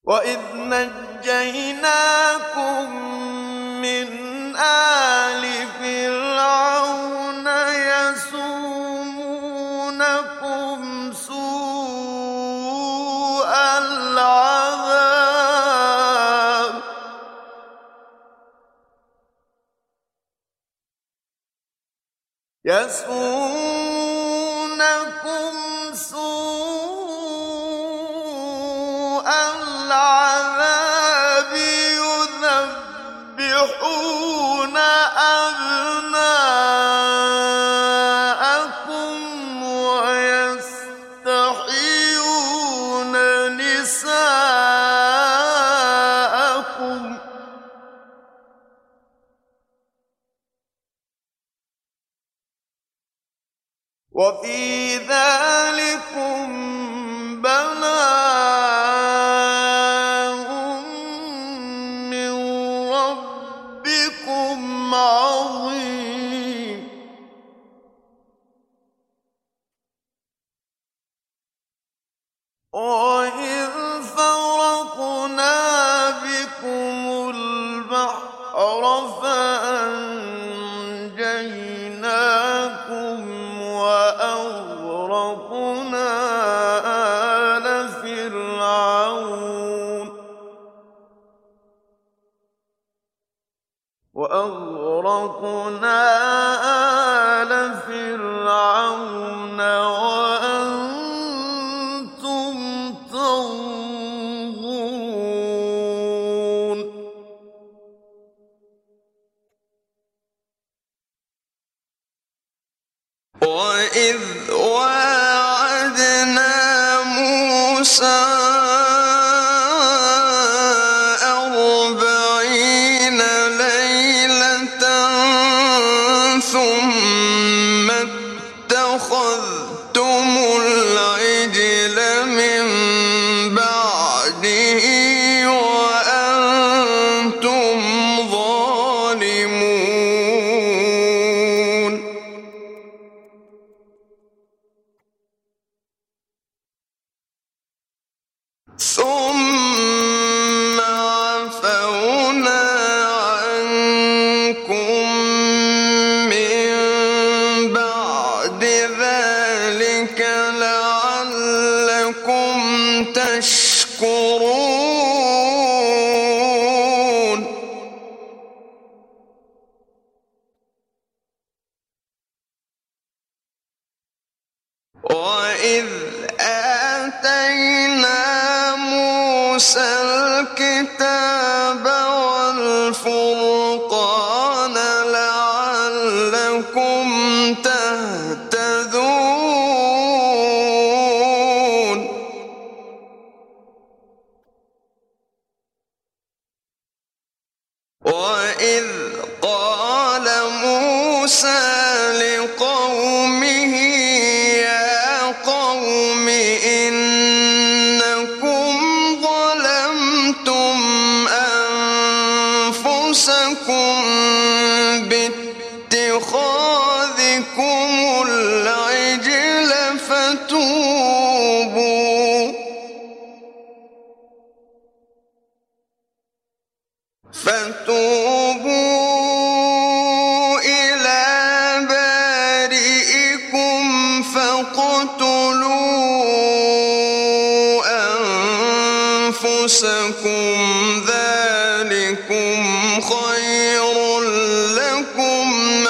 وإذ نجيناكم من آل فرعون يسومونكم سوء العذاب يذبحون أبناءكم ويستحيون نساءكم وفي ذلكم بلاء من ربكم عظيم وإذ فرقنا بكم البحر فأنجيناكم وأغرقنا آل فرعون وأنتم تنظرون وإذ واعدنا موسى 40 ليلة ثم اتخذتم العجل من بعده وأنتم ظالمون ثم عفونا عنكم من بعد ذلك لعلكم تشكرون وإذ آتينا موسى الكتاب والفرقان لعلكم تهتدون وإذ قال موسى لقومه يا قوم إنكم ظلمتم أنفسكم باتخاذكم العجل فتوبوا إلى بارئكم فاقتلوا أنفسكم ذلكم خير لكم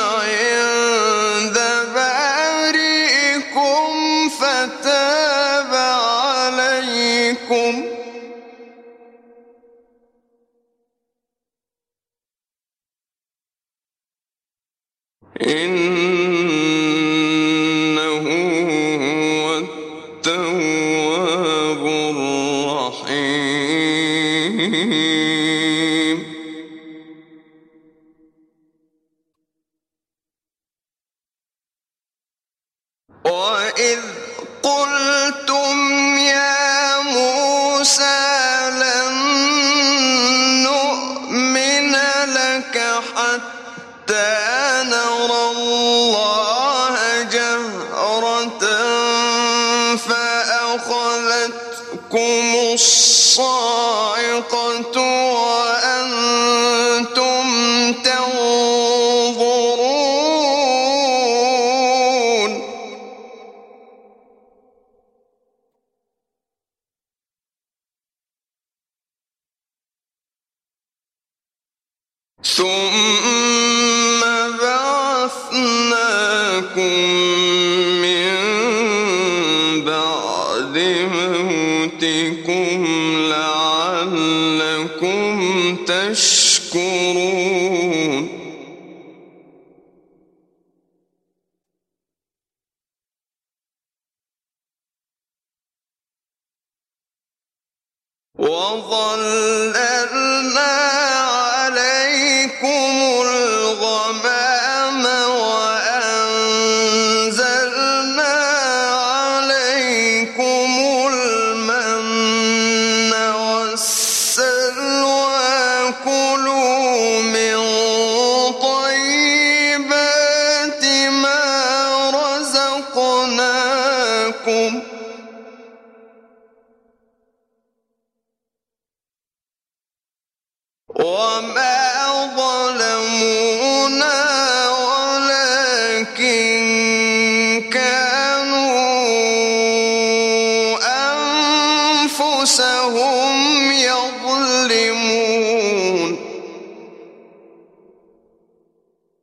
عند بارئكم فتاب عليكم إنه هو التواب الرحيم وإذ قلتم يا موسى لن نؤمن لك حتى نرى الله جهرة فأخذتكم الصاعقة وأنتم تنظرون ثم بعثناكم من بعد موتكم لعلكم تشكرون وظللنا عليكم الغمام وأنزلنا عليكم المن والسلوى كلوا من طيبات ما رزقناكم وما ظلمونا ولكن كانوا أنفسهم